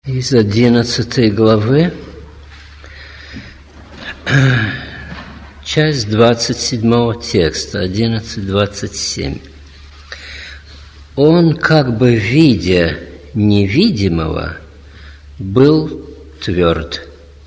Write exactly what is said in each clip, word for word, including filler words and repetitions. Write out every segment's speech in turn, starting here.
Из одиннадцатой главы, часть двадцать седьмого текста, одиннадцать двадцать семь. Он, как бы видя невидимого, был тверд.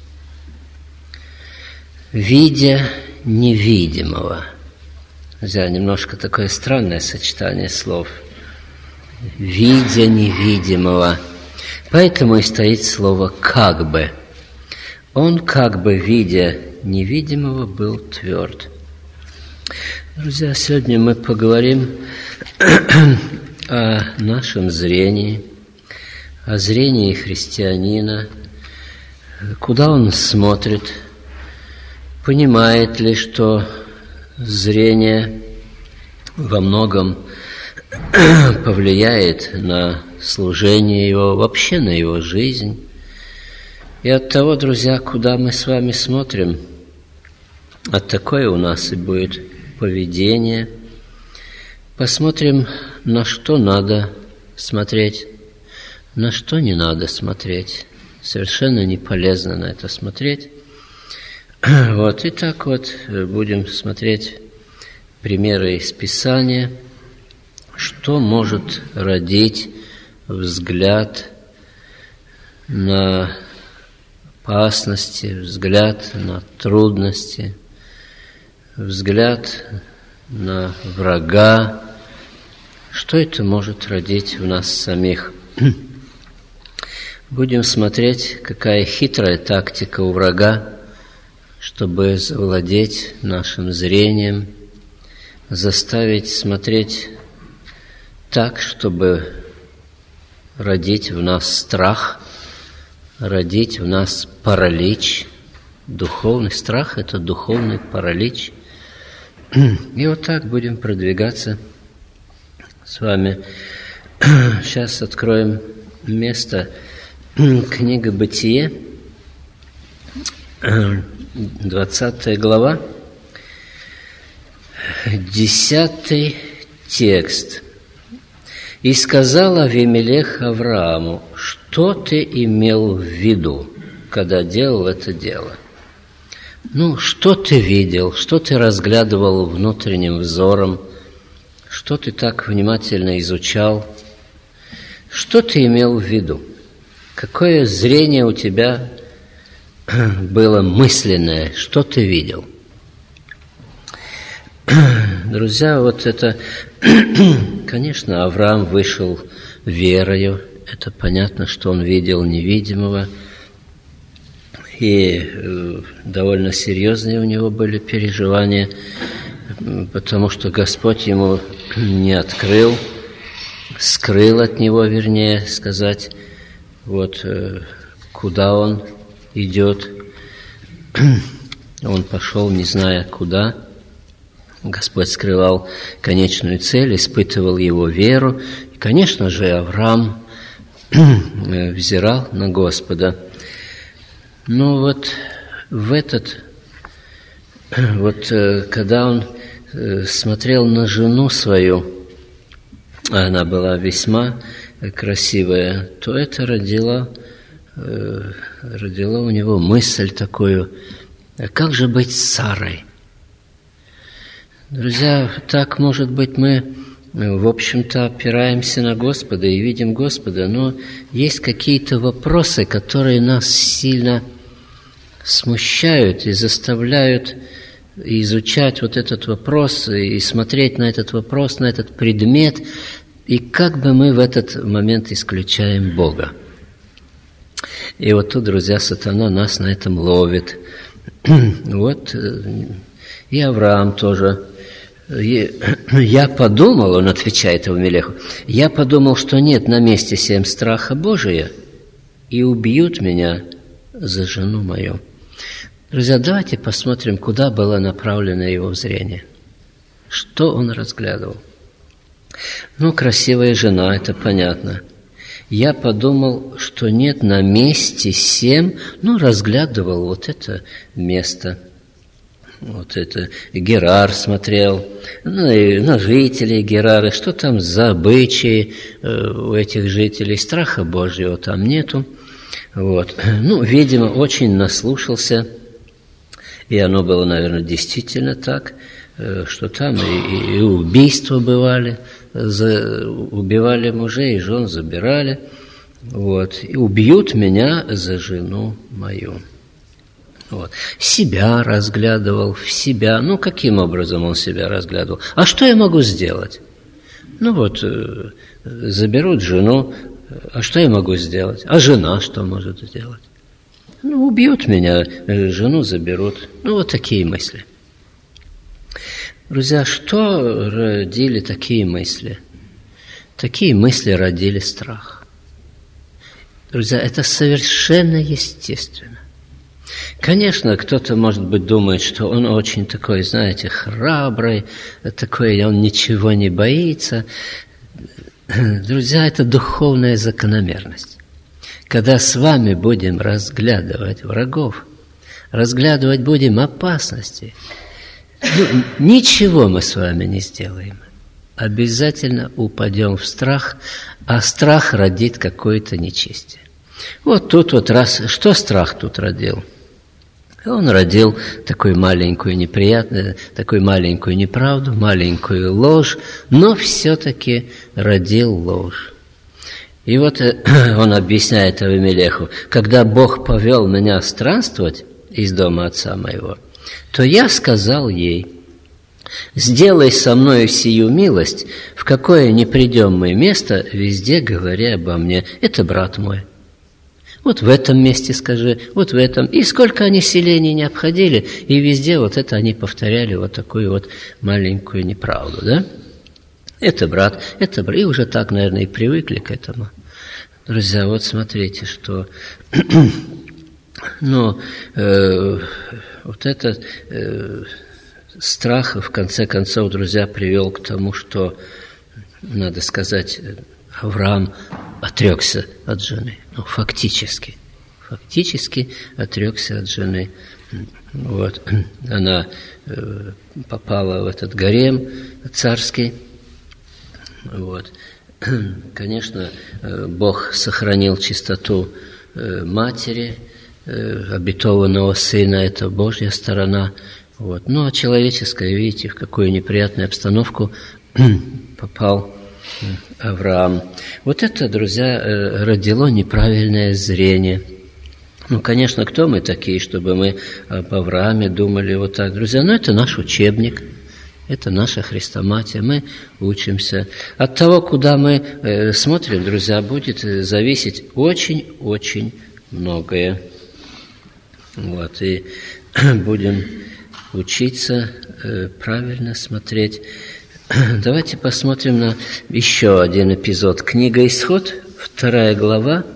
Видя невидимого. Друзья, немножко такое странное сочетание слов. Видя невидимого. Поэтому и стоит слово «как бы». Он, как бы видя невидимого, был тверд. Друзья, сегодня мы поговорим о нашем зрении, о зрении христианина, куда он смотрит, понимает ли, что зрение во многом повлияет на служение его, вообще на его жизнь. И от того, друзья, куда мы с вами смотрим, от такое у нас и будет поведение. Посмотрим, на что надо смотреть, на что не надо смотреть. Совершенно не полезно на это смотреть. Вот, и так вот будем смотреть примеры из Писания, что может родить взгляд на опасности, взгляд на трудности, взгляд на врага. Что это может родить в нас самих? Будем смотреть, какая хитрая тактика у врага, чтобы завладеть нашим зрением, заставить смотреть так, чтобы родить в нас страх, родить в нас паралич. Духовный страх – это духовный паралич. И вот так будем продвигаться с вами. Сейчас откроем место. Книга «Бытие», двадцатая глава, десятый текст. «И сказал Авимелех Аврааму: что ты имел в виду, когда делал это дело?» Ну, что ты видел, что ты разглядывал внутренним взором, что ты так внимательно изучал, что ты имел в виду, какое зрение у тебя было мысленное, что ты видел. Друзья, вот это, конечно, Авраам вышел верою, это понятно, что он видел невидимого, и довольно серьезные у него были переживания, потому что Господь ему не открыл, скрыл от него, вернее сказать, вот куда он идет. Он пошел, не зная куда. Господь скрывал конечную цель, испытывал его веру. И, конечно же, Авраам взирал на Господа. Но вот в этот, вот когда он смотрел на жену свою, а она была весьма красивая, то это родило, родило у него мысль такую: а как же быть с Сарой? Друзья, так, может быть, мы, в общем-то, опираемся на Господа и видим Господа, но есть какие-то вопросы, которые нас сильно смущают и заставляют изучать вот этот вопрос и смотреть на этот вопрос, на этот предмет, и как бы мы в этот момент исключаем Бога. И вот тут, друзья, сатана нас на этом ловит. Вот и Авраам тоже. Я подумал, он отвечает Авимелеху, я подумал, что нет на месте сем страха Божия, и убьют меня за жену мою. Друзья, давайте посмотрим, куда было направлено его зрение. Что он разглядывал? Ну, красивая жена, это понятно. Я подумал, что нет на месте сем, ну, разглядывал вот это место. Вот это Герар смотрел, ну и на жителей Герары, что там за обычаи у этих жителей, страха Божьего там нету. Вот. Ну, видимо, очень наслушался, и оно было, наверное, действительно так, что там и, и убийства бывали, за, убивали мужей и жен, забирали. Вот. И убьют меня за жену мою. Вот. Себя разглядывал, в себя. Ну, каким образом он себя разглядывал? А что я могу сделать? Ну, вот, э, заберут жену, а что я могу сделать? А жена что может сделать? Ну, убьют меня, жену заберут. Ну, вот такие мысли. Друзья, что родили такие мысли? Такие мысли родили страх. Друзья, это совершенно естественно. Конечно, кто-то, может быть, думает, что он очень такой, знаете, храбрый, такой, он ничего не боится. Друзья, это духовная закономерность. Когда с вами будем разглядывать врагов, разглядывать будем опасности, ну, ничего мы с вами не сделаем. Обязательно упадем в страх, а страх родит какое-то нечестие. Вот тут вот раз, что страх тут родил? Он родил такую маленькую неприятную, такую маленькую неправду, маленькую ложь, но все-таки родил ложь. И вот он объясняет Авимелеху: когда Бог повел меня странствовать из дома отца моего, то я сказал ей: сделай со мною сию милость, в какое не придем мы место, везде говоря обо мне. Это брат мой. Вот в этом месте скажи, вот в этом. И сколько они селений не обходили, и везде вот это они повторяли, вот такую вот маленькую неправду, да? Это брат, это брат. И уже так, наверное, и привыкли к этому. Друзья, вот смотрите, что... ну, э, вот этот э, страх, в конце концов, друзья, привел к тому, что, надо сказать, Авраам отрекся от жены. Ну, фактически. Фактически отрекся от жены. Вот. Она э, попала в этот гарем царский. Вот. Конечно, э, Бог сохранил чистоту э, матери, э, обетованного сына. Это Божья сторона. Вот. Ну, а человеческая, видите, в какую неприятную обстановку попал Авраам. Вот это, друзья, родило неправильное зрение. Ну, конечно, кто мы такие, чтобы мы об Аврааме думали вот так, друзья? Ну, это наш учебник, это наша хрестоматия, мы учимся. От того, куда мы смотрим, друзья, будет зависеть очень-очень многое. Вот, и будем учиться правильно смотреть. Давайте посмотрим на еще один эпизод. Книга «Исход», вторая глава,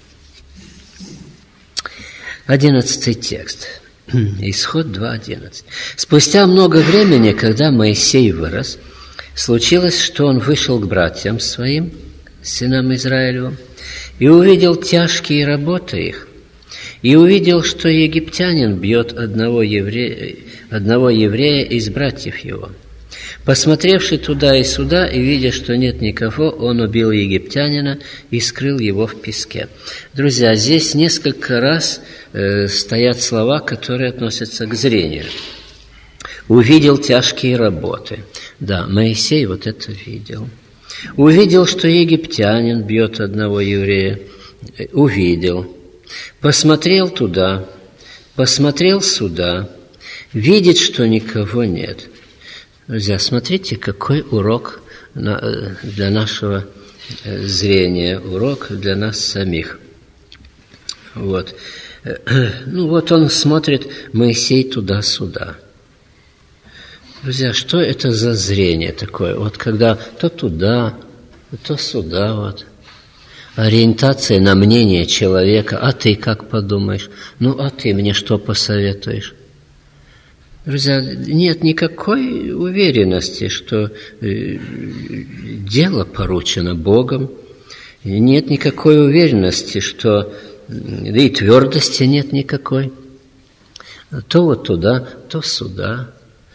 одиннадцатый текст. Исход два одиннадцать. «Спустя много времени, когда Моисей вырос, случилось, что он вышел к братьям своим, сынам Израилевым, и увидел тяжкие работы их, и увидел, что египтянин бьет одного еврея, одного еврея из братьев его. Посмотревши туда и сюда, и видя, что нет никого, он убил египтянина и скрыл его в песке». Друзья, здесь несколько раз э, стоят слова, которые относятся к зрению. Увидел тяжкие работы. Да, Моисей вот это видел. Увидел, что египтянин бьет одного еврея. Увидел. Посмотрел туда, посмотрел сюда, видит, что никого нет. Друзья, смотрите, какой урок для нашего зрения, урок для нас самих. Вот. Ну вот он смотрит, Моисей туда-сюда. Друзья, что это за зрение такое? Вот когда то туда, то сюда, вот. Ориентация на мнение человека. А ты как подумаешь? Ну, а ты мне что посоветуешь? Друзья, нет никакой уверенности, что э, дело поручено Богом. Нет никакой уверенности, что да и твердости нет никакой. То вот туда, то сюда.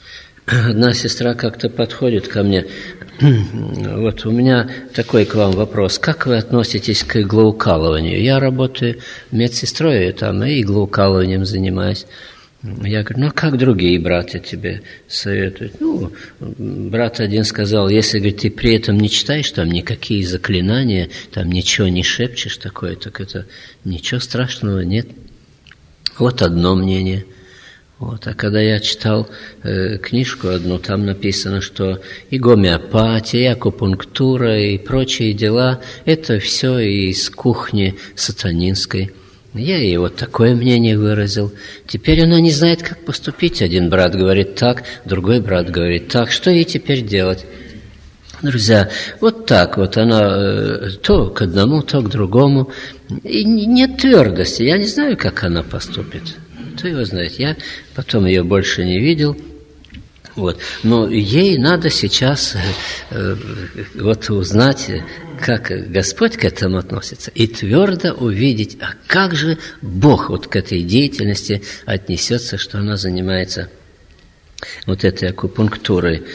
одна сестра как-то подходит ко мне. Вот у меня такой к вам вопрос. Как вы относитесь к иглоукалыванию? Я работаю медсестрой, там, и иглоукалыванием занимаюсь. Я говорю, ну, как другие братья тебе советуют? Ну, брат один сказал, если, говорит, ты при этом не читаешь там никакие заклинания, там ничего не шепчешь такое, так это ничего страшного нет. Вот одно мнение. Вот. А когда я читал э, книжку одну, там написано, что и гомеопатия, и акупунктура, и прочие дела, это все из кухни сатанинской. Я ей вот такое мнение выразил. Теперь она не знает, как поступить. Один брат говорит так, другой брат говорит так. Что ей теперь делать? Друзья, вот так вот она э, то к одному, то к другому. И нет твердости. Я не знаю, как она поступит. Кто его знает? Я потом ее больше не видел. Вот. Но ей надо сейчас э, вот узнать, как Господь к этому относится, и твердо увидеть, а как же Бог вот к этой деятельности отнесется, что она занимается вот этой акупунктурой.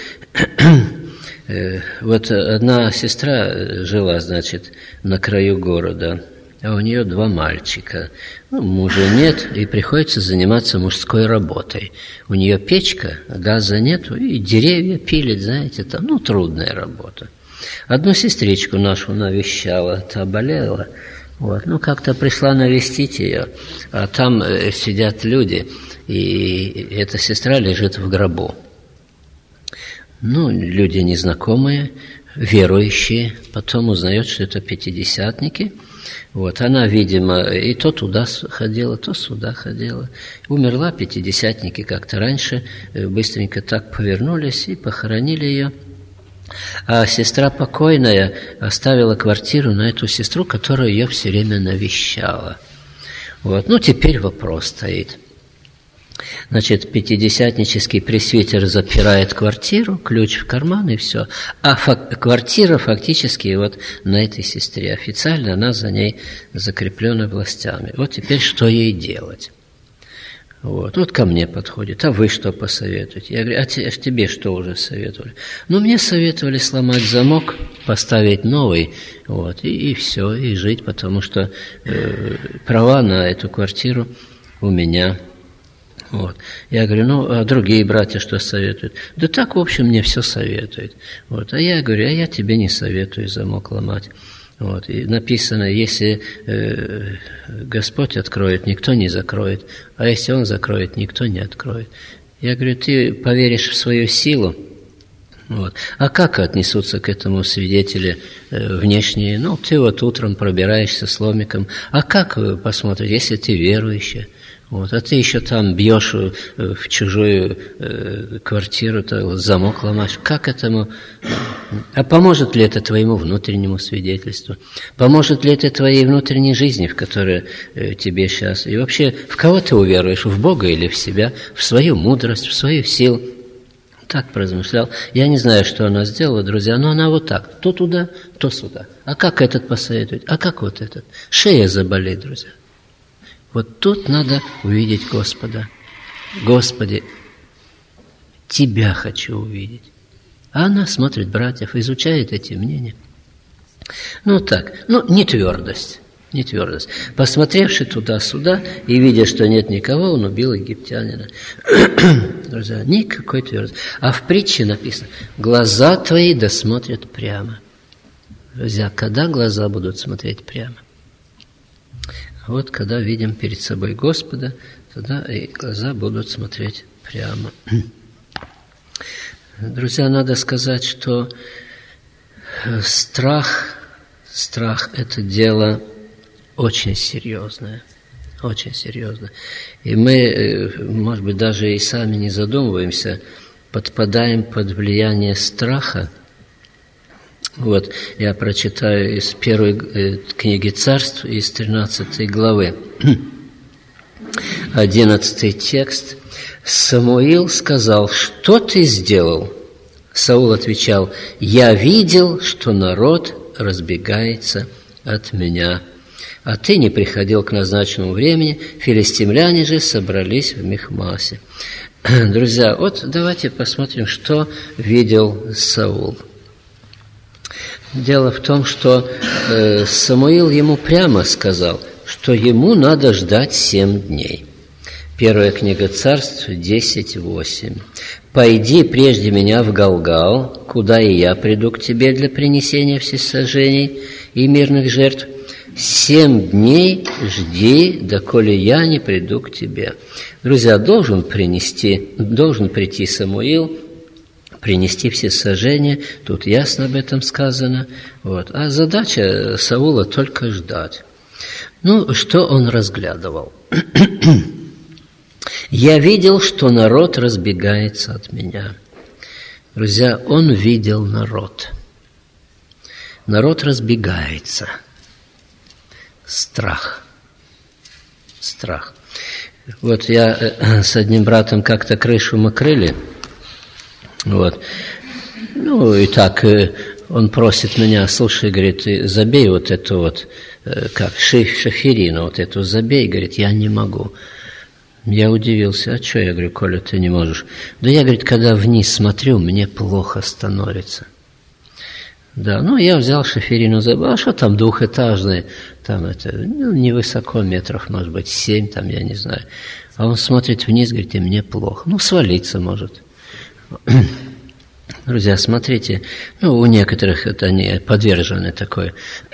Вот одна сестра жила, значит, на краю города, а у нее два мальчика. Ну, мужа нет, и приходится заниматься мужской работой. У нее печка, газа нету, и деревья пилит, знаете, там, ну, трудная работа. Одну сестричку нашу навещала, та болела, вот, ну, как-то пришла навестить ее, а там э, сидят люди, и эта сестра лежит в гробу. Ну, люди незнакомые, верующие, потом узнают, что это пятидесятники. Вот, она, видимо, и то туда ходила, то сюда ходила. Умерла, пятидесятники как-то раньше, быстренько так повернулись и похоронили ее. А сестра покойная оставила квартиру на эту сестру, которая ее все время навещала. Вот, ну, теперь вопрос стоит. Значит, пятидесятнический пресвитер запирает квартиру, ключ в карман и все. А фак- квартира фактически вот на этой сестре. Официально она за ней закреплена властями. Вот теперь что ей делать? Вот, вот ко мне подходит. А вы что посоветуете? Я говорю, а тебе что уже советовали? Ну, мне советовали сломать замок, поставить новый, вот, и, и все, и жить, потому что э, права на эту квартиру у меня. Вот. Я говорю, ну, а другие братья что советуют? Да так, в общем, мне все советуют. Вот. А я говорю, а я тебе не советую замок ломать. Вот. И написано, если э, Господь откроет, никто не закроет, а если Он закроет, никто не откроет. Я говорю, ты поверишь в свою силу? Вот. А как отнесутся к этому свидетели э, внешние? Ну, ты вот утром пробираешься с ломиком. А как посмотреть, если ты верующий? Вот, а ты еще там бьешь в чужую э, квартиру, то замок ломаешь. Как этому? А поможет ли это твоему внутреннему свидетельству? Поможет ли это твоей внутренней жизни, в которой э, тебе сейчас? И вообще, в кого ты уверуешь? В Бога или в себя? В свою мудрость, в свою силу? Так поразмышлял. Я не знаю, что она сделала, друзья, но она вот так. То туда, то сюда. А как этот посоветовать? А как вот этот? Шея заболит, друзья. Вот тут надо увидеть Господа. Господи, Тебя хочу увидеть. А она смотрит братьев, изучает эти мнения. Ну так, ну не твердость, не твердость. Посмотревши туда-сюда и видя, что нет никого, он убил египтянина. Друзья, никакой твердости. А в притче написано, глаза твои досмотрят прямо. Друзья, когда глаза будут смотреть прямо? Вот когда видим перед собой Господа, тогда и глаза будут смотреть прямо. Друзья, надо сказать, что страх, страх – это дело очень серьезное, очень серьезное. И мы, может быть, даже и сами не задумываемся, подпадаем под влияние страха. Вот, я прочитаю из первой книги Царств, из тринадцатой главы, одиннадцатый текст. Самуил сказал, что ты сделал? Саул отвечал, я видел, что народ разбегается от меня. а ты не приходил к назначенному времени, филистимляне же собрались в Михмасе». Друзья, вот давайте посмотрим, что видел Саул. Дело в том, что э, Самуил ему прямо сказал, что ему надо ждать семь дней. Первая книга Царств, десять восемь. «Пойди прежде меня в Галгал, куда и я приду к тебе для принесения всесожжений и мирных жертв. Семь дней жди, доколе я не приду к тебе». Друзья, должен принести, должен прийти Самуил, принести всесожжения, тут ясно об этом сказано. Вот. А задача Саула только ждать. Ну, что он разглядывал? «Я видел, что народ разбегается от меня». Друзья, он видел народ. Народ разбегается. Страх. Страх. Вот я с одним братом как-то крышу мы крыли. Вот. Ну, и так он просит меня: слушай, говорит, ты забей вот эту вот, как, шиферину, вот эту забей. Говорит, я не могу. Я удивился: а что? Я говорю: Коля, ты не можешь. Да я, говорит, когда вниз смотрю, мне плохо становится. Да, ну я взял шиферину, забыл. А что там двухэтажные? Там это, ну, невысоко, метров, может быть, семь, там, я не знаю. А он смотрит вниз, говорит, и мне плохо. Ну, свалиться может. Друзья, смотрите, ну, у некоторых это они подвержены такой,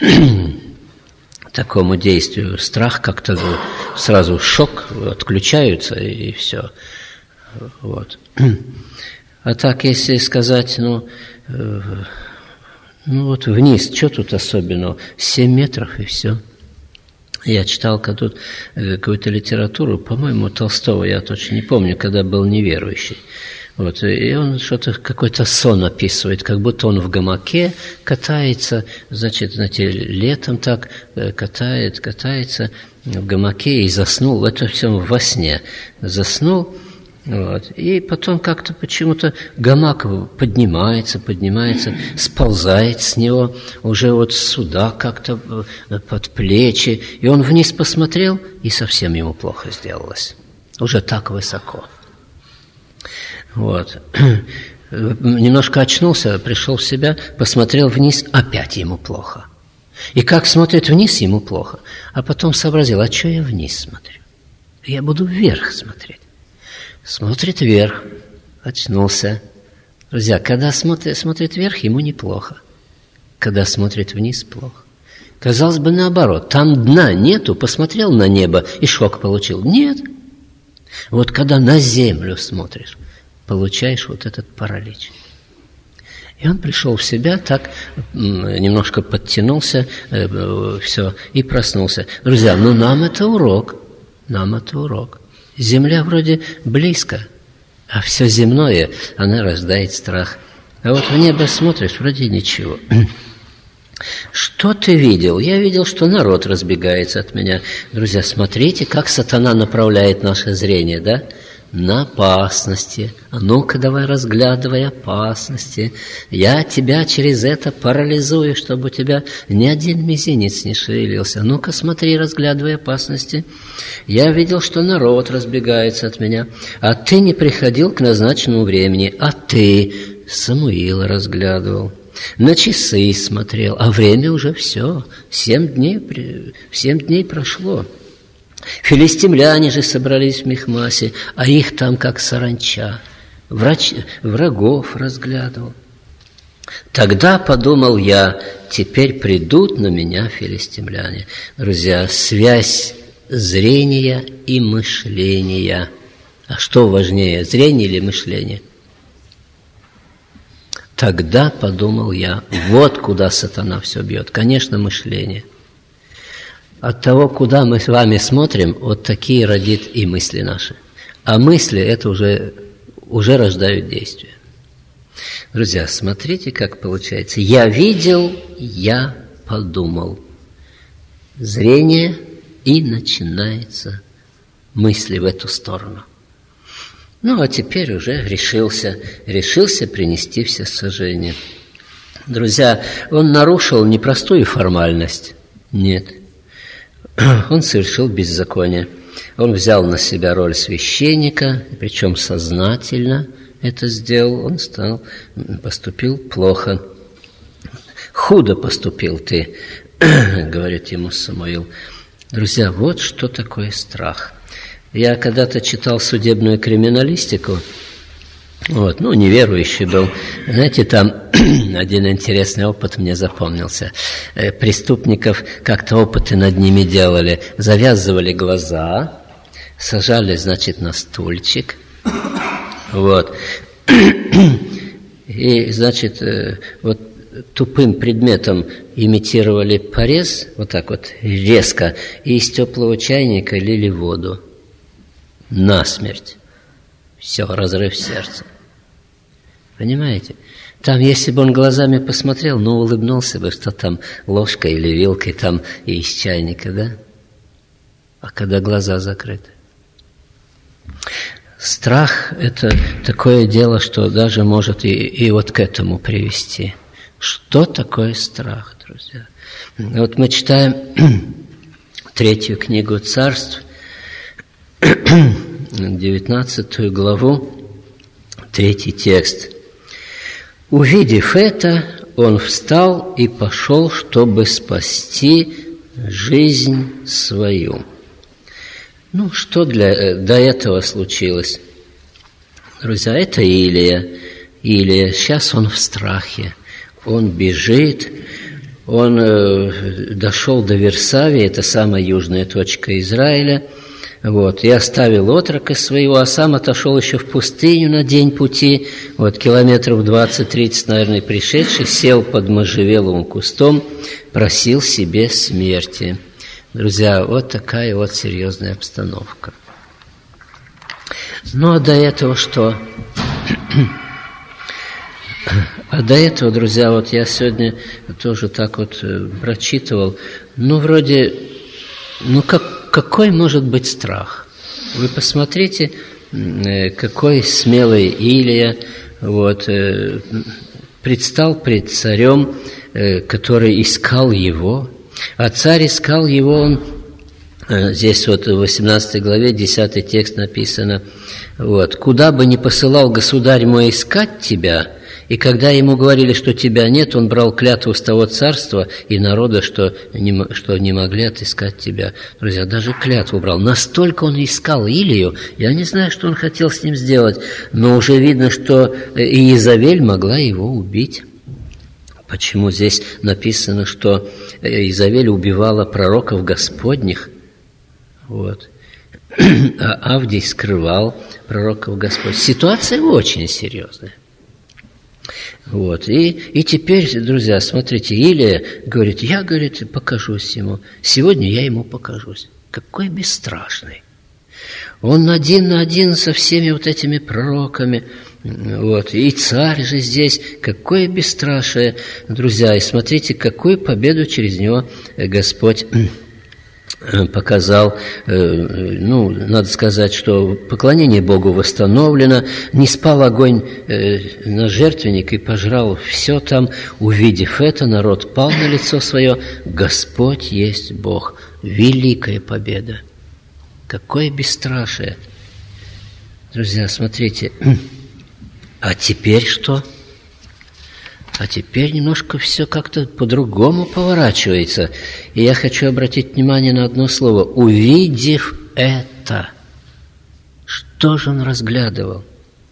такому действию. Страх как-то сразу шок, отключаются, и, и все. Вот. А так, если сказать, ну, э, ну вот вниз, что тут особенного? Семь метров и все. Я читал тут какую-то литературу, по-моему, Толстого, я точно не помню, когда был неверующий. Вот, и он что-то, какой-то сон описывает, как будто он в гамаке катается, значит, знаете, летом так катает, катается в гамаке и заснул. Это все во сне. Заснул. Вот. И потом как-то почему-то гамак поднимается, поднимается, сползает с него уже вот сюда как-то под плечи. И он вниз посмотрел, и совсем ему плохо сделалось. Уже так высоко. Вот. Немножко очнулся, пришел в себя, посмотрел вниз, опять ему плохо. И как смотрит вниз, ему плохо. А потом сообразил: а что я вниз смотрю? Я буду вверх смотреть. Смотрит вверх, очнулся. Друзья, когда смотрит, смотрит вверх, ему неплохо. Когда смотрит вниз, плохо. Казалось бы, наоборот. Там дна нету, посмотрел на небо и шок получил. Нет. Вот когда на землю смотришь, получаешь вот этот паралич. И он пришел в себя, так немножко подтянулся, э, все, и проснулся. Друзья, ну нам это урок. Нам это урок. Земля вроде близко, а все земное, она рождает страх. А вот в небо смотришь, вроде ничего. Что ты видел? Я видел, что народ разбегается от меня. Друзья, смотрите, как сатана направляет наше зрение, да? На опасности. А ну-ка давай разглядывай опасности. Я тебя через это парализую, чтобы у тебя ни один мизинец не шевелился. Ну-ка смотри, разглядывай опасности. Я видел, что народ разбегается от меня, а ты не приходил к назначенному времени, а ты Самуила разглядывал. На часы смотрел, а время уже все. Семь дней, семь дней прошло. Филистимляне же собрались в Михмасе, а их там как саранча. Врач, врагов разглядывал. Тогда подумал я: теперь придут на меня филистимляне. Друзья, связь зрения и мышления. А что важнее, зрение или мышление? Тогда подумал я: вот куда сатана все бьет. Конечно, мышление. От того, куда мы с вами смотрим, вот такие родит и мысли наши. А мысли это уже, уже рождают действия. Друзья, смотрите, как получается. Я видел, я подумал. Зрение, и начинается мысли в эту сторону. Ну, а теперь уже решился, решился принести всесожжение. Друзья, он нарушил не простую формальность, нет. он совершил беззаконие. Он взял на себя роль священника, причем сознательно это сделал. Он стал, поступил плохо. «Худо поступил ты», говорит ему Самуил. Друзья, вот что такое страх. Я когда-то читал судебную криминалистику, вот, ну, неверующий был. Знаете, там один интересный опыт мне запомнился. Преступников как-то опыты над ними делали. Завязывали глаза, сажали, значит, на стульчик. Вот. И, значит, вот тупым предметом имитировали порез, вот так вот резко, и из теплого чайника лили воду. Насмерть. Все, разрыв сердца. Понимаете? Там, если бы он глазами посмотрел, ну, улыбнулся бы, что там ложкой или вилкой там и из чайника, да? А когда глаза закрыты? Страх – это такое дело, что даже может и, и вот к этому привести. Что такое страх, друзья? Вот мы читаем третью книгу Царств, девятнадцатую главу, третий текст. «Увидев это, он встал и пошел, чтобы спасти жизнь свою». Ну, что для, до этого случилось? Друзья, это Илия. Илия, сейчас он в страхе. Он бежит, он э, дошел до Версавии, это самая южная точка Израиля, вот, и оставил отрока своего, а сам отошел еще в пустыню на день пути, вот, километров двадцать-тридцать, наверное, пришедший, сел под можжевеловым кустом, просил себе смерти. Друзья, вот такая вот серьезная обстановка. Ну, а до этого что? А до этого, друзья, вот я сегодня тоже так вот прочитывал, ну, вроде, ну, как, какой может быть страх? Вы посмотрите, какой смелый Илия, вот, предстал пред царем, который искал его, а царь искал его, он, здесь вот в восемнадцатой главе, десятый текст написано, вот, «Куда бы ни посылал государь мой искать тебя, и когда ему говорили, что тебя нет, он брал клятву с того царства и народа, что не, что не могли отыскать тебя». Друзья, даже клятву брал. Настолько он искал Илию, я не знаю, что он хотел с ним сделать, но уже видно, что Иезавель могла его убить. Почему здесь написано, что Иезавель убивала пророков Господних? Вот. А Авдий скрывал пророков Господних. Ситуация очень серьезная. Вот. И, и теперь, друзья, смотрите, Илия говорит, я, говорит, покажусь ему. Сегодня я ему покажусь. Какой бесстрашный. Он один на один со всеми вот этими пророками. Вот. И царь же здесь. Какое бесстрашие, друзья. И смотрите, какую победу через него Господь показал. Ну, надо сказать, что поклонение Богу восстановлено. Не спал огонь на жертвенник и пожрал все там. Увидев это, народ пал на лицо свое. Господь есть Бог. Великая победа. Какое бесстрашие. Друзья, смотрите. А теперь что? А теперь немножко все как-то по-другому поворачивается. И я хочу обратить внимание на одно слово. Увидев это. Что же он разглядывал?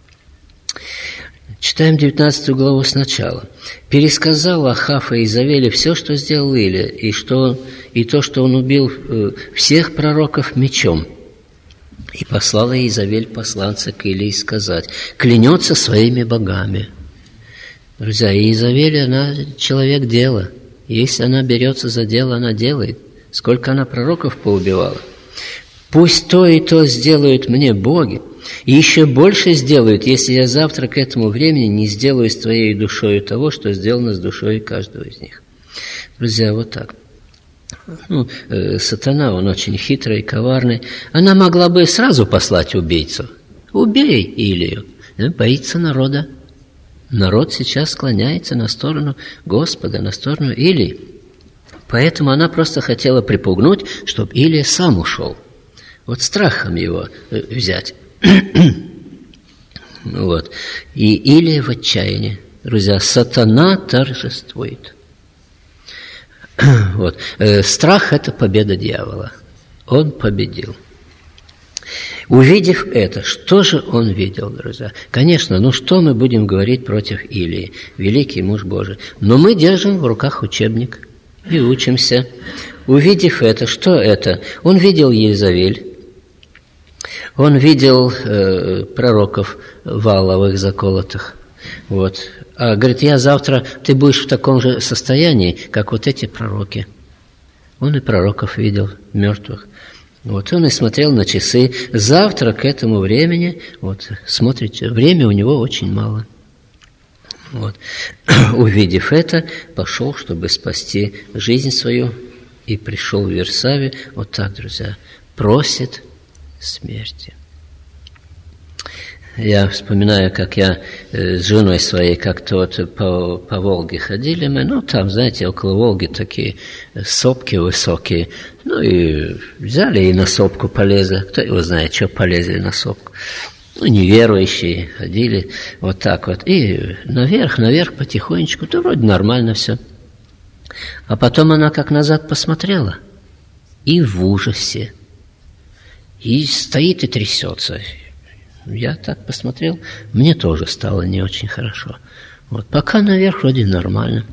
Читаем девятнадцатую главу сначала. «Пересказал Ахав и Иезавеле все, что сделал Илия, и, что, и то, что он убил всех пророков мечом. И послала Иезавель посланца к Илии сказать, клянется своими богами». Друзья, Иезавель, она человек дела. Если она берется за дело, она делает. Сколько она пророков поубивала. «Пусть то и то сделают мне боги, и еще больше сделают, если я завтра к этому времени не сделаю с твоей душою того, что сделано с душой каждого из них». Друзья, вот так. Ну, э, сатана, он очень хитрый и коварный. Она могла бы сразу послать убийцу. Убей Илию. Боится народа. Народ сейчас склоняется на сторону Господа, на сторону Илии. Поэтому она просто хотела припугнуть, чтобы Илия сам ушел. Вот страхом его взять. Вот. И Илия в отчаянии. Друзья, сатана торжествует. Вот. Страх – это победа дьявола. Он победил. Увидев это, что же он видел, друзья? Конечно, ну что мы будем говорить против Илии, великий муж Божий? Но мы держим в руках учебник и учимся. Увидев это, что это? Он видел Езавель, он видел э, пророков Вааловых заколотых. Вот. А говорит, я завтра, ты будешь в таком же состоянии, как вот эти пророки. Он и пророков видел, мертвых. Вот он и смотрел на часы. Завтра к этому времени, вот, смотрите, время у него очень мало. Вот. Увидев это, пошел, чтобы спасти жизнь свою, и пришел в Вирсавию. Вот так, друзья, просит смерти. Я вспоминаю, как я с женой своей как-то вот по, по Волге ходили мы, ну, там, знаете, около Волги такие сопки высокие, ну, и взяли и на сопку полезли, кто его знает, что полезли на сопку. Ну, неверующие ходили вот так вот, и наверх, наверх потихонечку, то вроде нормально все. А потом она как назад посмотрела, и в ужасе, и стоит и трясется. Я так посмотрел, мне тоже стало не очень хорошо. Вот, пока наверх вроде нормально.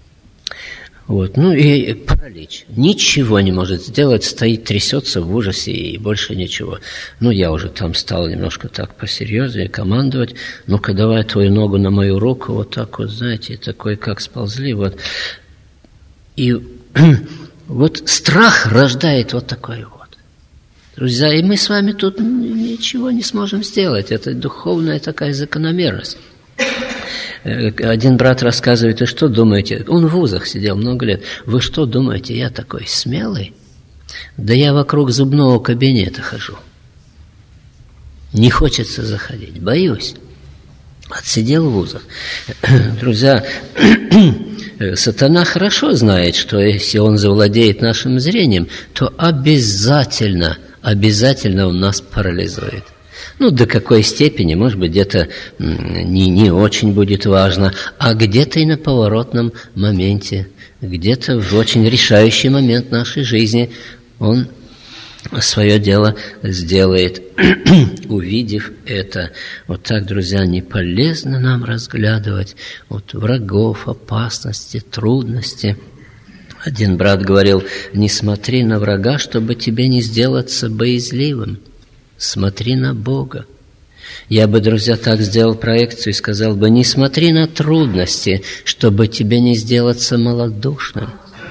Вот, ну и паралич. Ничего не может сделать, стоит, трясется в ужасе и больше ничего. Ну, я уже там стал немножко так посерьезнее командовать. Ну-ка, давай твою ногу на мою руку, вот так вот, знаете, такой, как сползли, вот. И вот страх рождает вот такой вот. Друзья, и мы с вами тут ничего не сможем сделать. Это духовная такая закономерность. Один брат рассказывает, вы что думаете? Он в вузах сидел много лет. Вы что думаете, я такой смелый? Да я вокруг зубного кабинета хожу. Не хочется заходить, боюсь. Отсидел в вузах. Друзья, сатана хорошо знает, что если он завладеет нашим зрением, то обязательно, обязательно он нас парализует. Ну, до какой степени, может быть, где-то не, не очень будет важно, а где-то и на поворотном моменте, где-то в очень решающий момент нашей жизни он свое дело сделает, увидев это. Вот так, друзья, не полезно нам разглядывать вот врагов, опасности, трудности. Один брат говорил, не смотри на врага, чтобы тебе не сделаться боязливым. Смотри на Бога. Я бы, друзья, так сделал проекцию и сказал бы, не смотри на трудности, чтобы тебе не сделаться малодушным.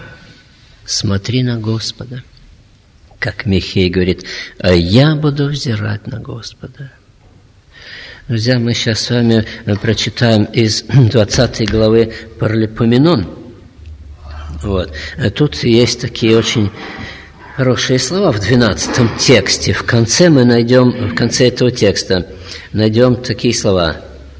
Смотри на Господа. Как Михей говорит, а я буду взирать на Господа. Друзья, мы сейчас с вами прочитаем из двадцатой главы Паралипоменон. Вот. Тут есть такие очень хорошие слова в двенадцатом тексте. В конце мы найдем, в конце этого текста найдем такие слова.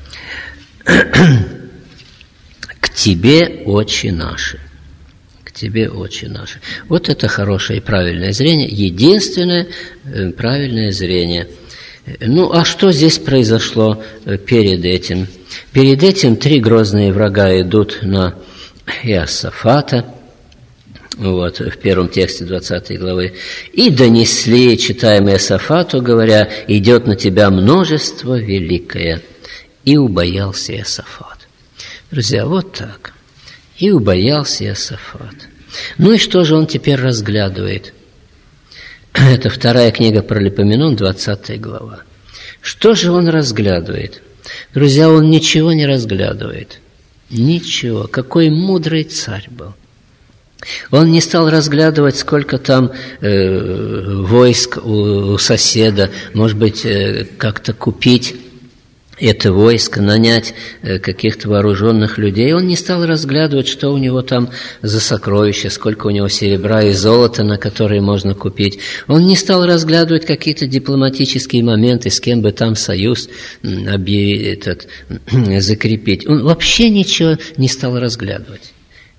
«К тебе, очи наши». К тебе, очи наши. Вот это хорошее и правильное зрение. Единственное правильное зрение. Ну, а что здесь произошло перед этим? Перед этим три грозные врага идут на Иосафата. Вот, в первом тексте двадцатой главы. «И донесли, читаем Иосафату, говоря, идет на тебя множество великое». И убоялся Иосафат. Друзья, вот так. И убоялся Иосафат. Ну и что же он теперь разглядывает? Это вторая книга Паралипоменон, двадцатая глава. Что же он разглядывает? Друзья, он ничего не разглядывает. Ничего. Какой мудрый царь был. Он не стал разглядывать, сколько там э, войск у, у соседа, может быть, э, как-то купить это войско, нанять э, каких-то вооруженных людей. Он не стал разглядывать, что у него там за сокровища, сколько у него серебра и золота, на которые можно купить. Он не стал разглядывать какие-то дипломатические моменты, с кем бы там союз объявить, этот, закрепить. Он вообще ничего не стал разглядывать.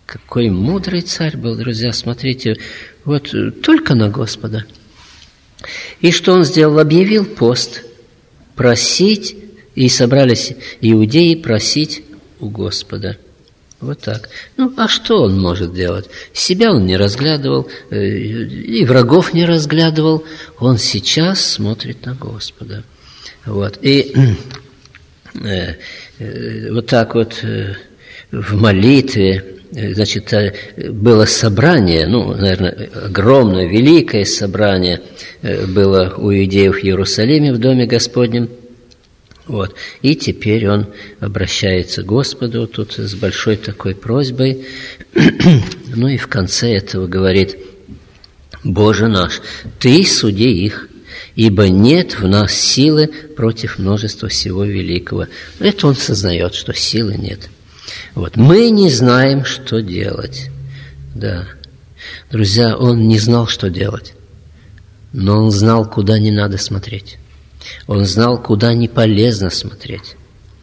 Какой мудрый царь был, друзья, смотрите, вот только на Господа. И что он сделал? Объявил пост, просить, и собрались иудеи просить у Господа. Вот так. Ну, а что он может делать? Себя он не разглядывал, и врагов не разглядывал. Он сейчас смотрит на Господа. Вот. И э, э, вот так вот э, в молитве, значит, было собрание, ну, наверное, огромное, великое собрание было у иудеев в Иерусалиме в Доме Господнем. Вот. И теперь он обращается к Господу тут с большой такой просьбой. Ну и в конце этого говорит: «Боже наш, Ты суди их, ибо нет в нас силы против множества всего великого». Это он сознает, что силы нет. Вот. Мы не знаем, что делать. Да. Друзья, он не знал, что делать, но он знал, куда не надо смотреть. Он знал, куда не полезно смотреть.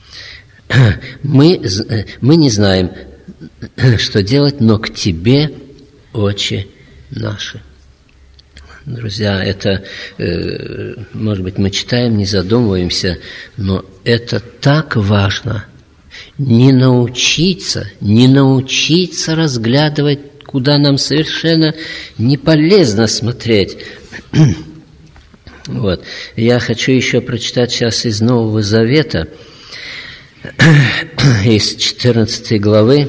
Мы, мы не знаем, что делать, но к Тебе очи наши. Друзья, это, может быть, мы читаем, не задумываемся, но это так важно. Не научиться, не научиться разглядывать, куда нам совершенно не полезно смотреть. Вот. Я хочу еще прочитать сейчас из Нового Завета, из четырнадцатой главы,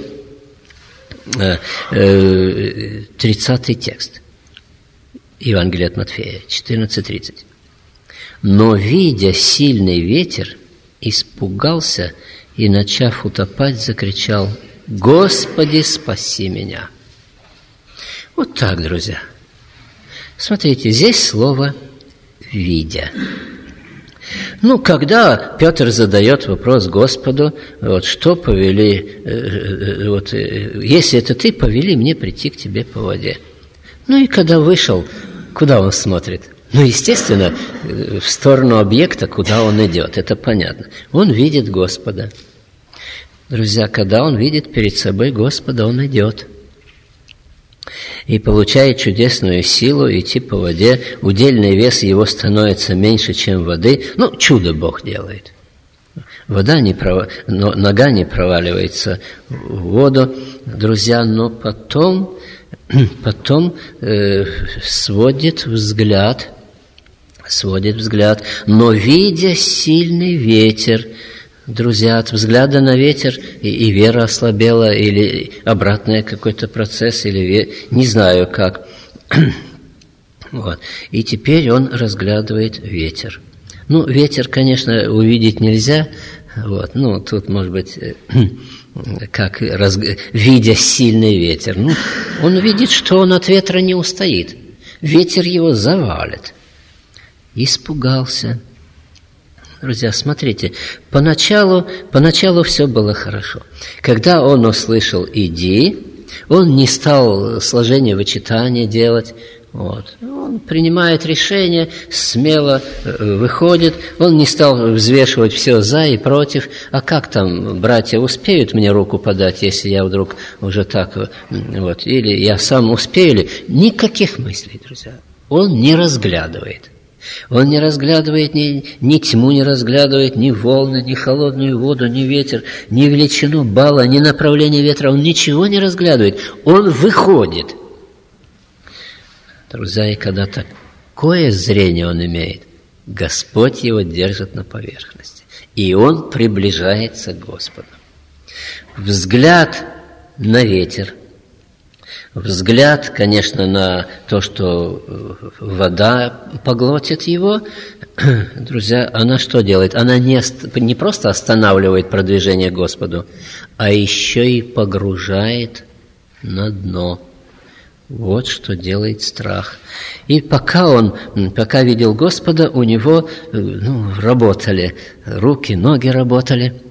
тридцатый текст. Евангелие от Матфея, четырнадцать тридцать. «Но, видя сильный ветер, испугался и, начав утопать, закричал: Господи, спаси меня!» Вот так, друзья. Смотрите, здесь слово «видя». Ну, когда Петр задает вопрос Господу, вот что повели, вот, если это Ты, повели мне прийти к Тебе по воде. Ну и когда вышел, куда он смотрит? Ну, естественно, в сторону объекта, куда он идет, это понятно. Он видит Господа. Друзья, когда он видит перед собой Господа, он идет. И получает чудесную силу идти по воде. Удельный вес его становится меньше, чем воды. Ну, чудо Бог делает. Вода не пров... но нога не проваливается в воду, друзья, но потом, потом э, сводит взгляд, сводит взгляд, но видя сильный ветер, друзья, от взгляда на ветер и, и вера ослабела, или обратный какой-то процесс, или ве... не знаю как. Вот. И теперь он разглядывает ветер. Ну, ветер, конечно, увидеть нельзя. Вот. Ну, тут, может быть, как раз... видя сильный ветер. Ну, он видит, что он от ветра не устоит. Ветер его завалит. Испугался. Друзья, смотрите, поначалу, поначалу все было хорошо. Когда он услышал «иди», он не стал сложение вычитания делать. Вот. Он принимает решение, смело выходит. Он не стал взвешивать все за и против. А как там братья успеют мне руку подать, если я вдруг уже так вот, или я сам успею ли? Никаких мыслей, друзья. Он не разглядывает. Он не разглядывает ни, ни тьму, не разглядывает ни волны, ни холодную воду, ни ветер, ни величину бала, ни направление ветра. Он ничего не разглядывает. Он выходит. Друзья, и когда такое зрение он имеет, Господь его держит на поверхности. И он приближается к Господу. Взгляд на ветер, взгляд, конечно, на то, что вода поглотит его, друзья, она что делает? Она не, не просто останавливает продвижение к Господу, а еще и погружает на дно. Вот что делает страх. И пока он, пока видел Господа, у него ну, работали руки, ноги работали.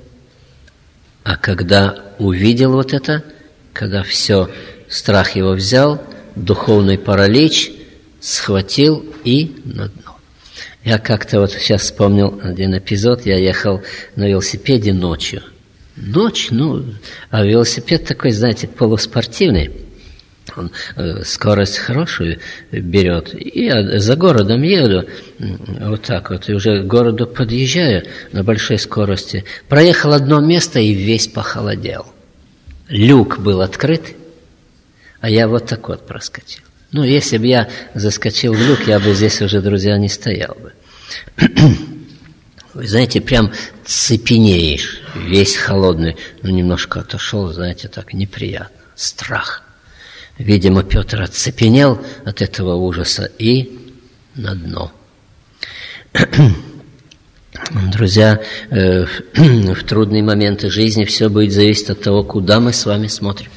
А когда увидел вот это, когда все, страх его взял, духовный паралич, схватил и на дно. Я как-то вот сейчас вспомнил один эпизод. Я ехал на велосипеде ночью. Ночь, ну, а велосипед такой, знаете, полуспортивный. Он э, скорость хорошую берет. И я за городом еду, вот так вот, и уже к городу подъезжаю на большой скорости. Проехал одно место и весь похолодел. Люк был открыт, а я вот так вот проскочил. Ну, если бы я заскочил в люк, я бы здесь уже, друзья, не стоял бы. Вы знаете, прям цепенеешь, весь холодный. Ну, немножко отошел, знаете, так неприятно. Страх. Видимо, Петр оцепенел от этого ужаса и на дно. Друзья, в трудные моменты жизни все будет зависеть от того, куда мы с вами смотрим.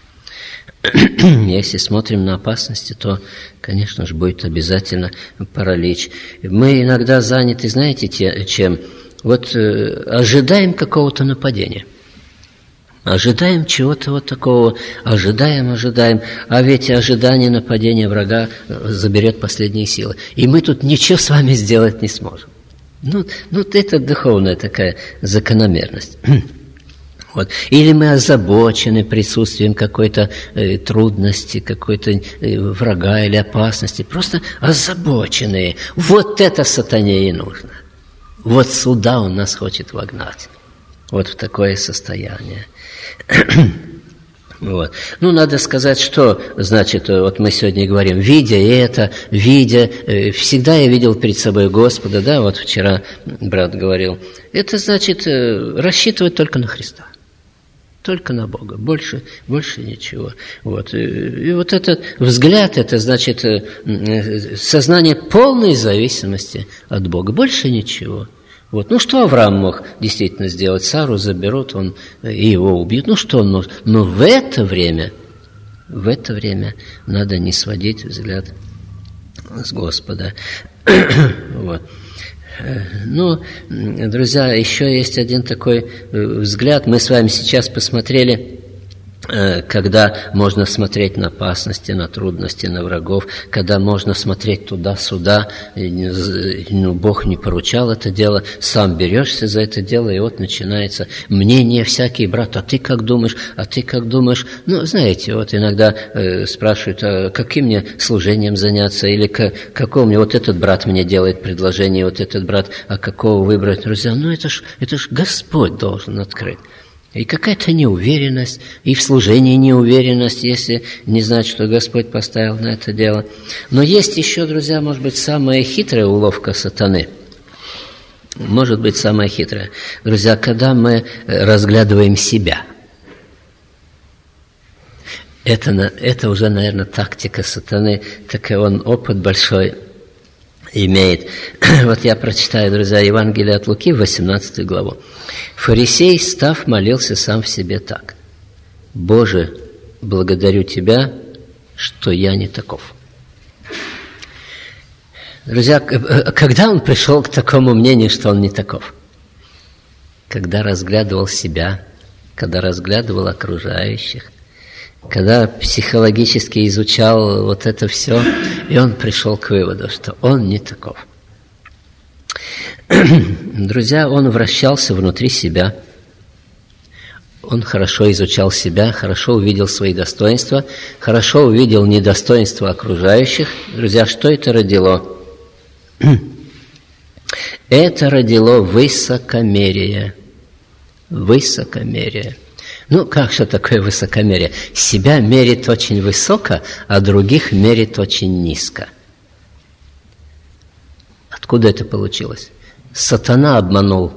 Если смотрим на опасности, то, конечно же, будет обязательно паралич. Мы иногда заняты, знаете, чем? Вот э, ожидаем какого-то нападения. Ожидаем чего-то вот такого, ожидаем, ожидаем, а ведь ожидание нападения врага заберет последние силы. И мы тут ничего с вами сделать не сможем. Ну, ну это духовная такая закономерность. Вот. Или мы озабочены присутствием какой-то э, трудности, какой-то э, врага или опасности. Просто озабоченные. Вот это сатане и нужно. Вот сюда он нас хочет вогнать. Вот в такое состояние. Вот. Ну, надо сказать, что, значит, вот мы сегодня говорим, видя это, видя, э, всегда я видел перед собой Господа, да, вот вчера брат говорил. Это значит э, рассчитывать только на Христа. Только на Бога, больше, больше ничего. Вот. И, и вот этот взгляд, это значит сознание полной зависимости от Бога, больше ничего. Вот. Ну, что Авраам мог действительно сделать? Сару заберут, он, и его убьют. Ну, что он может? Но в это время, в это время надо не сводить взгляд с Господа. Вот. Ну, друзья, еще есть один такой взгляд. Мы с вами сейчас посмотрели, когда можно смотреть на опасности, на трудности, на врагов, когда можно смотреть туда-сюда. Ну, Бог не поручал это дело, сам берешься за это дело, и вот начинается мнение всякий, брат, а ты как думаешь, а ты как думаешь? Ну, знаете, вот иногда э, спрашивают, а каким мне служением заняться, или к, какого мне, вот этот брат мне делает предложение, вот этот брат, а какого выбрать? Друзья, ну это ж, это ж Господь должен открыть. И какая-то неуверенность, и в служении неуверенность, если не знать, что Господь поставил на это дело. Но есть еще, друзья, может быть, самая хитрая уловка сатаны. Может быть, самая хитрая. Друзья, когда мы разглядываем себя. Это, это уже, наверное, тактика сатаны, так и он опыт большой имеет. Вот я прочитаю, друзья, Евангелие от Луки, восемнадцатую главу. Фарисей, став, молился сам в себе так: «Боже, благодарю Тебя, что я не таков». Друзья, когда он пришел к такому мнению, что он не таков? Когда разглядывал себя, когда разглядывал окружающих, когда психологически изучал вот это все, и он пришел к выводу, что он не таков. Друзья, он вращался внутри себя, он хорошо изучал себя, хорошо увидел свои достоинства, хорошо увидел недостоинства окружающих. Друзья, что это родило? Это родило высокомерие. Высокомерие. Ну, как же такое высокомерие? Себя мерит очень высоко, а других мерит очень низко. Откуда это получилось? Сатана обманул.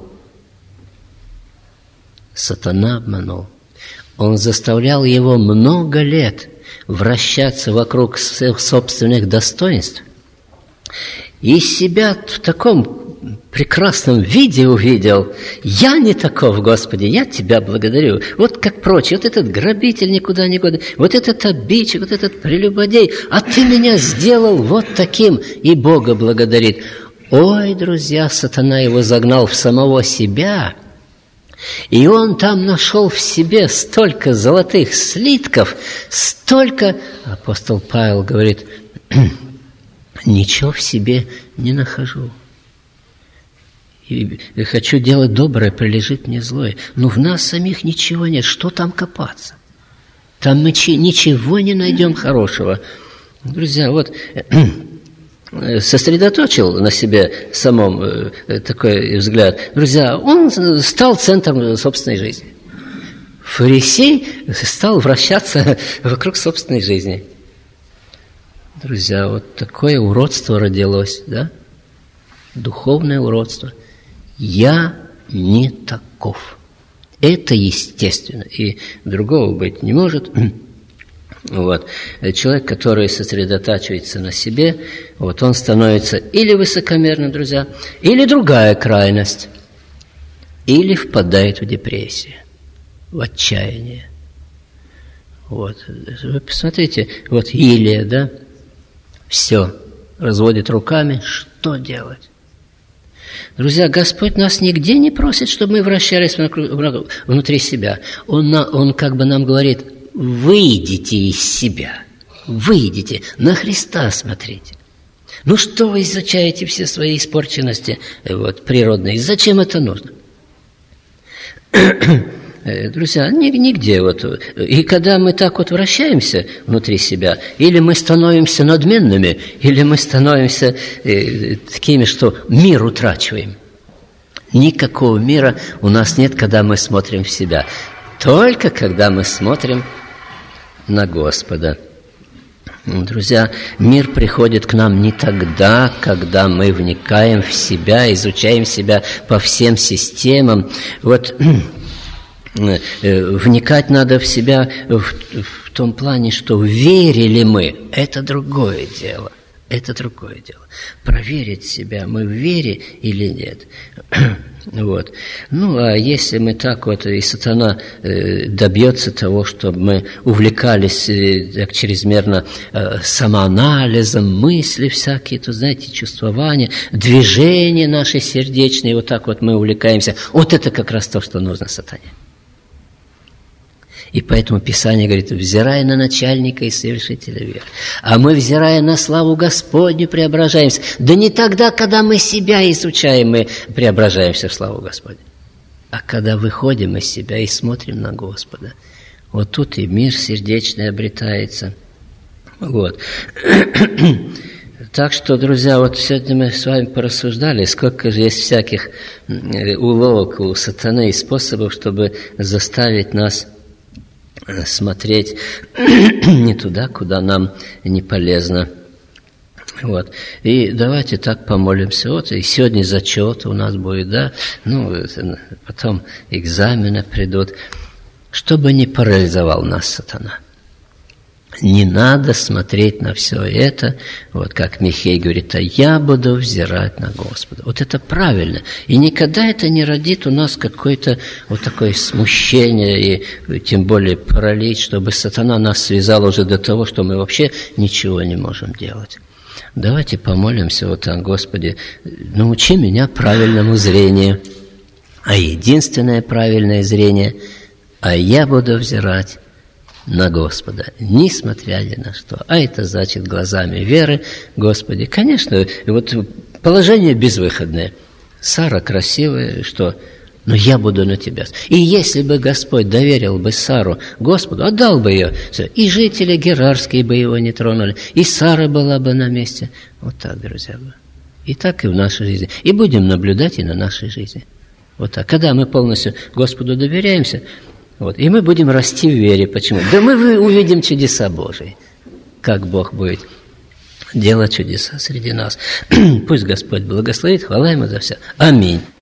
Сатана обманул. Он заставлял его много лет вращаться вокруг собственных достоинств. И себя в таком прекрасном виде увидел. Я не таков, Господи, я Тебя благодарю. Вот как прочие, вот этот грабитель никуда не годен, вот этот обидчик, вот этот прелюбодей, а Ты меня сделал вот таким, и Бога благодарит. Ой, друзья, сатана его загнал в самого себя, и он там нашел в себе столько золотых слитков, столько, апостол Павел говорит, ничего в себе не нахожу. и хочу делать доброе, прилежит мне злое. Но в нас самих ничего нет. Что там копаться? Там мы ничего не найдем хорошего. Друзья, вот сосредоточил на себе самом такой взгляд. Друзья, он стал центром собственной жизни. Фарисей стал вращаться вокруг собственной жизни. Друзья, вот такое уродство родилось, да? Духовное уродство. Я не таков. Это естественно, и другого быть не может. Вот. Человек, который сосредотачивается на себе, вот он становится или высокомерным, друзья, или другая крайность, или впадает в депрессию, в отчаяние. Вот. Вы посмотрите, вот Илия, да, все, разводит руками, что делать? Друзья, Господь нас нигде не просит, чтобы мы вращались внутри себя. Он, он как бы нам говорит: выйдите из себя, выйдите, на Христа смотрите. Ну что вы изучаете все свои испорченности вот, природные? Зачем это нужно? Друзья, нигде вот. И когда мы так вот вращаемся внутри себя, или мы становимся надменными, или мы становимся э, такими, что мир утрачиваем. Никакого мира у нас нет, когда мы смотрим в себя. Только когда мы смотрим на Господа. Друзья, мир приходит к нам не тогда, когда мы вникаем в себя, изучаем себя по всем системам. Вот вникать надо в себя в, в том плане, что верили мы, это другое дело. Это другое дело. Проверить себя, мы в вере или нет. Вот. Ну, а если мы так вот, и сатана э, добьется того, чтобы мы увлекались э, так чрезмерно э, самоанализом, мысли всякие, то, знаете, чувствования, движения наши сердечные, вот так вот мы увлекаемся. Вот это как раз то, что нужно сатане. И поэтому Писание говорит: взирая на начальника и совершителя веры. А мы, взирая на славу Господню, преображаемся. Да не тогда, когда мы себя изучаем, мы преображаемся в славу Господню. А когда выходим из себя и смотрим на Господа. Вот тут и мир сердечный обретается. Вот. Так что, друзья, вот сегодня мы с вами порассуждали, сколько же есть всяких уловок у сатаны и способов, чтобы заставить нас смотреть не туда, куда нам не полезно. Вот. И давайте так помолимся. Вот и сегодня зачет у нас будет, да, ну, потом экзамены придут, чтобы не парализовал нас сатана. Не надо смотреть на все это, вот как Михей говорит: а я буду взирать на Господа. Вот это правильно. И никогда это не родит у нас какое-то вот такое смущение, и тем более паралич, чтобы сатана нас связал уже до того, что мы вообще ничего не можем делать. Давайте помолимся вот о Господе: научи меня правильному зрению. А единственное правильное зрение: а я буду взирать на Господа, несмотря ни на что. А это значит глазами веры, Господи. Конечно, вот положение безвыходное. Сара красивая, что? Но я буду на тебя. И если бы Господь доверил бы Сару Господу, отдал бы ее, и жители герарские бы его не тронули, и Сара была бы на месте. Вот так, друзья. И так и в нашей жизни. И будем наблюдать и на нашей жизни. Вот так. Когда мы полностью Господу доверяемся, вот, и мы будем расти в вере. Почему? Да мы увидим чудеса Божии. Как Бог будет делать чудеса среди нас. Пусть Господь благословит. Хвала Ему за все. Аминь.